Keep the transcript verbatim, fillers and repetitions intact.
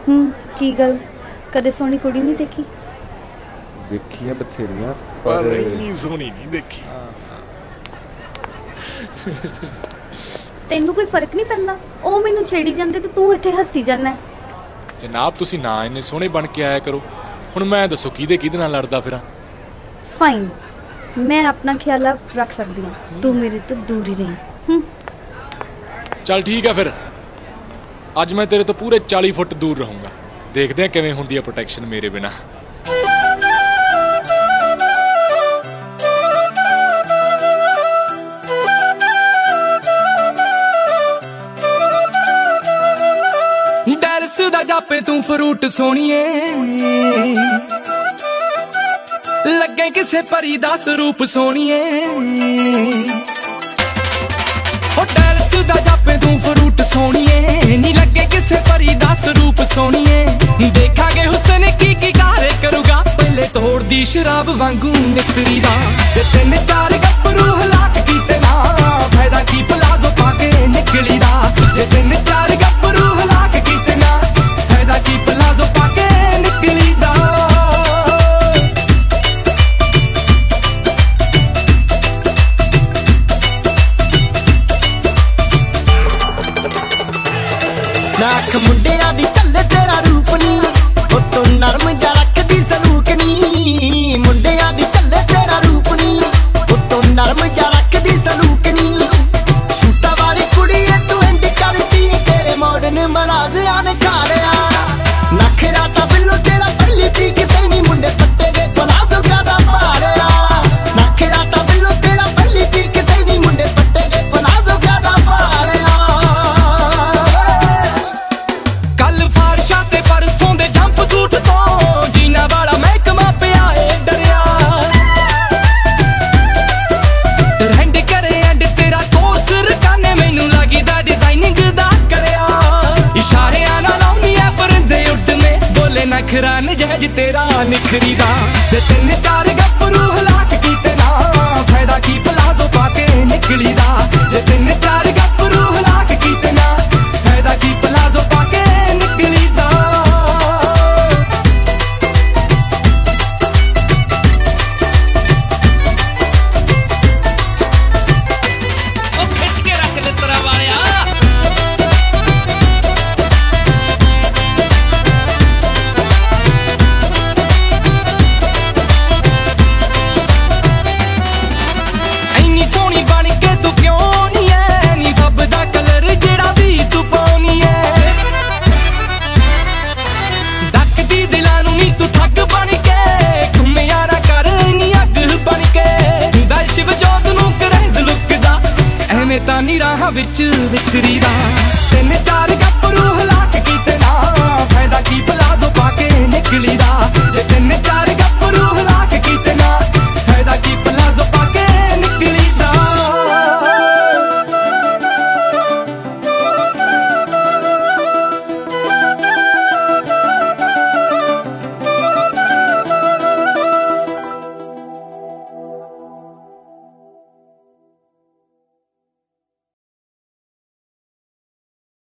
हम्म की गल कदे सोहनी कुड़ी नहीं देखी? देखी है बथेरियां पर इन्नी सोहनी नहीं देखी। तेनू कोई फर्क नहीं पैंदा? ओ मैनू छेड़ी जांदे ते तू इत्थे हस्सी जाना। जनाब तुसी ना इन्ने सोहने बन के आया करो। हुण मैं दसो किहदे किहदे नाल लड़दा फिरां? फाइन, मैं अपना ख्याल रख सकती हूँ, तू मेरे तो दूर ही रही। चल ठीक है फिर, अज मैं तेरे तो पूरे चाली फुट दूर रहूंगा। देखते हैं किवें हुंदी है प्रोटेक्शन मेरे बिना। डैलस दा जापे तू फ्रूट सोहणीए, लगे किसे परी दा स्वरूप सोहणीए। हो डैलस दा जापे तू फ्रूट सोहणीए, नी लगे किसे परी दा स्वरूप सोहणीए। देखांगे हुस्न की की कारे करूगा, पहले तोड़ दी शराब वांगू निकरी दा। जे तीन चार गब्बरू हलाक कीते ना, फायदा की प्लाजो पाके निकली दा। जे तीन चार गब्बरू हलाक कीते ना, फायदा की प्लाजो पाके निकली दा। नाख मुंडिया दी चले तेरा रूप नी, ओ तू नरम जा रखदी सलूक नी। मुंडिया दी चले तेरा रूप नी, ओ तू नरम जा रखदी सलूक नी। सूटा वाली कुड़ी है तू एंड करती, तेरे मॉडर्न मनाजिया ने खाड़िया। नखरा ता बिल्लो तेरा पहली पीक तेनी, मुंडे पट्टे दे प्लाजो ज्यादा पाड़िया। नखरा ता बिल्लो तेरा पहली पीक तेनी, मुंडे पट्टे दे प्लाजो ज्यादा पाड़िया। कल फारशा ते परसों दे जंप सूट तो, जीना वाला महकमा पिया ए डरिया। ट्रेंड करे एंड तेरा कोर्स रकाने, मैनू लगी दा डिजाइनिंग दा करया। इशारे आना लाउनी है परिंदे उड्डने, बोले नखरा नजायज तेरा निखरी दा। जे तीन चार गब्बरू हलाक कीते ना, फायदा की प्लाजो पाके निकली दा। जे तीन चार गब्बरू हलाक कीते ना, फायदा की प्लाजो पाके निकली दा। ओ खिच के रख ले तेरा वालिया। ਇੰਨੀ ਸੋਹਣੀ ਬਣ ਕੇ ਤੂੰ ਕਿਉਂ ਨੀ ਐ, ਨੀ ਫੱਬਦਾ ਕਲਰ ਜਿਹੜਾ ਵੀ ਤੂੰ ਪਾਉਣੀ ਐ। ਡੱਕਦੀ ਦਿਲਾਂ ਨੂੰ ਨੀ ਤੂੰ ਠੱਗ ਬਣ ਕੇ, ਘੁੰਮਿਆ ਨਾ ਕਰ ਨੀ ਅੱਗ ਬਣ ਕੇ। ਦਾ ਸ਼ਿਵ ਜੋਤ ਨੂੰ ਕਰੇਜ਼ ਲੁੱਕਦਾ, ਐਵੇਂ ਤਾਂ ਨੀ ਰਾਹਾਂ ਵਿੱਚ ਵਿਚਰੀ ਦਾ। ਤਿੰਨ ਚਾਰ ਗੱਭਰੂ ਹਲਾਕ ਕੀਤੇ ਨਾ, ਫਾਇਦਾ ਕੀ ਪਲਾਜ਼ੋ ਪਾ ਕੇ ਨਿਕਲੀ ਦਾ। ਜੇ